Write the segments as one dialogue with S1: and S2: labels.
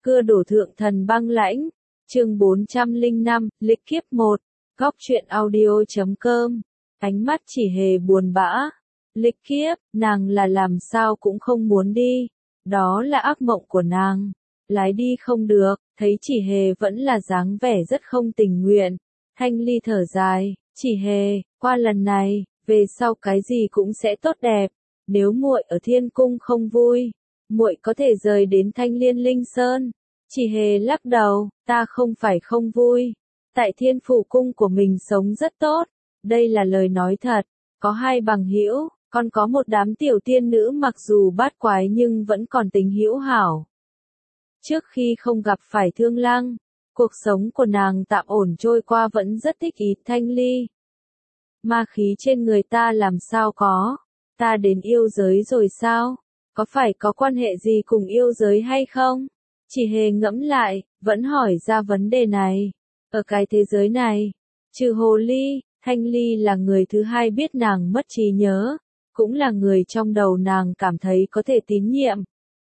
S1: Cưa đổ thượng thần băng lãnh. Chương 405, lịch kiếp 1. Góc truyện audio.com. Ánh mắt Chỉ Hề buồn bã. Lịch kiếp, nàng là làm sao cũng không muốn đi. Đó là ác mộng của nàng. Lái đi không được, thấy Chỉ Hề vẫn là dáng vẻ rất không tình nguyện. Thanh Ly thở dài, Chỉ Hề, qua lần này, về sau cái gì cũng sẽ tốt đẹp. Nếu muội ở Thiên Cung không vui, muội có thể rời đến Thanh Liên Linh Sơn. Chỉ Hề lắc đầu, ta không phải không vui. Tại Thiên Phủ Cung của mình sống rất tốt. Đây là lời nói thật. Có hai bằng hữu, còn có một đám tiểu tiên nữ mặc dù bát quái nhưng vẫn còn tình hữu hảo. Trước khi không gặp phải Thương Lăng, cuộc sống của nàng tạm ổn trôi qua vẫn rất thích ý Thanh Ly. Ma khí trên người ta làm sao có? Ta đến yêu giới rồi sao? Có phải có quan hệ gì cùng yêu giới hay không? Chỉ Hề ngẫm lại, vẫn hỏi ra vấn đề này. Ở cái thế giới này, trừ Hồ Ly, Thanh Ly là người thứ hai biết nàng mất trí nhớ, cũng là người trong đầu nàng cảm thấy có thể tín nhiệm.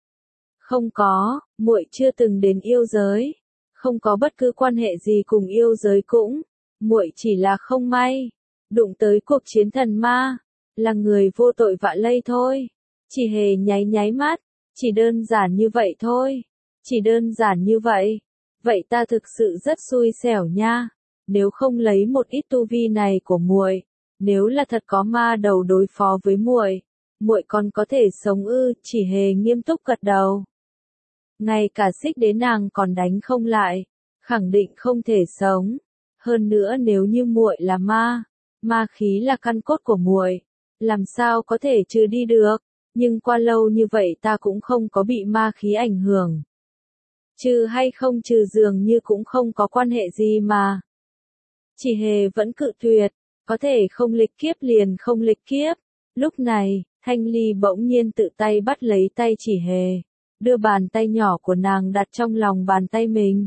S1: Không có, muội chưa từng đến yêu giới, không có bất cứ quan hệ gì cùng yêu giới cũng, muội chỉ là không may, đụng tới cuộc chiến thần ma, là người vô tội vạ lây thôi. Chỉ Hề nháy nháy mắt, chỉ đơn giản như vậy thôi, chỉ đơn giản như vậy. Vậy ta thực sự rất xui xẻo nha, nếu không lấy một ít tu vi này của muội, nếu là thật có ma đầu đối phó với muội, muội còn có thể sống ư? Chỉ Hề nghiêm túc gật đầu. Ngay cả Xích Đế nàng còn đánh không lại, khẳng định không thể sống. Hơn nữa nếu như muội là ma, ma khí là căn cốt của muội, làm sao có thể trừ đi được? Nhưng qua lâu như vậy ta cũng không có bị ma khí ảnh hưởng. Trừ hay không trừ dường như cũng không có quan hệ gì mà. Chỉ Hề vẫn cự tuyệt, có thể không lịch kiếp liền không lịch kiếp. Lúc này, Thanh Ly bỗng nhiên tự tay bắt lấy tay Chỉ Hề, đưa bàn tay nhỏ của nàng đặt trong lòng bàn tay mình.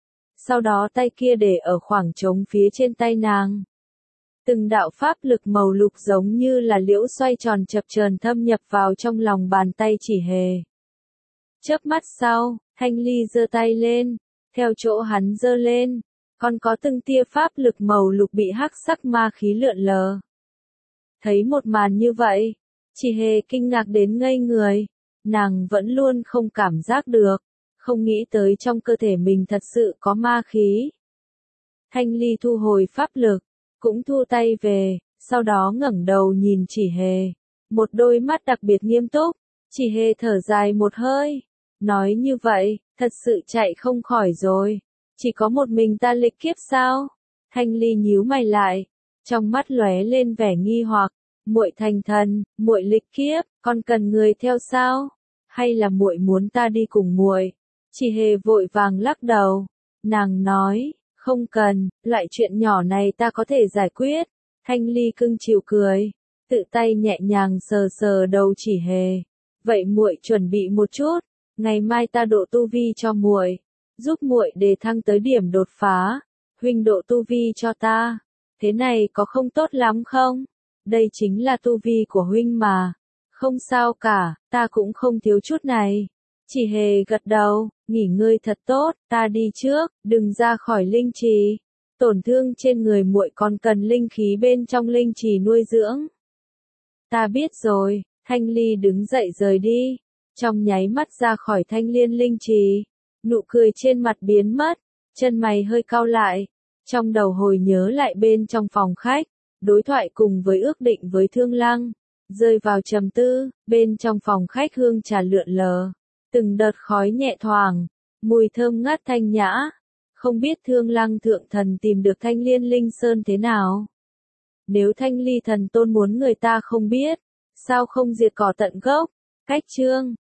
S1: Sau đó tay kia để ở khoảng trống phía trên tay nàng. Từng đạo pháp lực màu lục giống như là liễu xoay tròn chập chờn thâm nhập vào trong lòng bàn tay Chỉ Hề. Chớp mắt sau, Thanh Ly giơ tay lên, theo chỗ hắn giơ lên, còn có từng tia pháp lực màu lục bị hắc sắc ma khí lượn lờ. Thấy một màn như vậy, Chỉ Hề kinh ngạc đến ngây người, nàng vẫn luôn không cảm giác được, không nghĩ tới trong cơ thể mình thật sự có ma khí. Thanh Ly thu hồi pháp lực, cũng thu tay về, sau đó ngẩng đầu nhìn Chỉ Hề, một đôi mắt đặc biệt nghiêm túc. Chỉ Hề thở dài một hơi, nói như vậy, thật sự chạy không khỏi rồi. Chỉ có một mình ta lịch kiếp sao? Thanh Ly nhíu mày lại, trong mắt lóe lên vẻ nghi hoặc, muội thành thần, muội lịch kiếp, còn cần người theo sao? Hay là muội muốn ta đi cùng muội? Chỉ Hề vội vàng lắc đầu, nàng nói, không cần, loại chuyện nhỏ này ta có thể giải quyết. Thanh Ly cưng chiều cười, tự tay nhẹ nhàng sờ sờ đầu Chỉ Hề. Vậy muội chuẩn bị một chút, ngày mai ta độ tu vi cho muội, giúp muội đề thăng tới điểm đột phá. Huynh độ tu vi cho ta, thế này có không tốt lắm không? Đây chính là tu vi của huynh mà. Không sao cả, ta cũng không thiếu chút này. Chỉ Hề gật đầu, nghỉ ngơi thật tốt, ta đi trước, đừng ra khỏi linh trì. Tổn thương trên người muội còn cần linh khí bên trong linh trì nuôi dưỡng. Ta biết rồi. Thanh Ly đứng dậy rời đi, trong nháy mắt ra khỏi Thanh Liên linh trì, nụ cười trên mặt biến mất, chân mày hơi cau lại, trong đầu hồi nhớ lại bên trong phòng khách, đối thoại cùng với ước định với Thương Lăng, rơi vào trầm tư. Bên trong phòng khách hương trà lượn lờ, từng đợt khói nhẹ thoảng, mùi thơm ngát thanh nhã. Không biết Thương Lăng thượng thần tìm được Thanh Liên linh sơn thế nào? Nếu Thanh Ly thần tôn muốn người ta không biết, sao không diệt cỏ tận gốc? Cách chương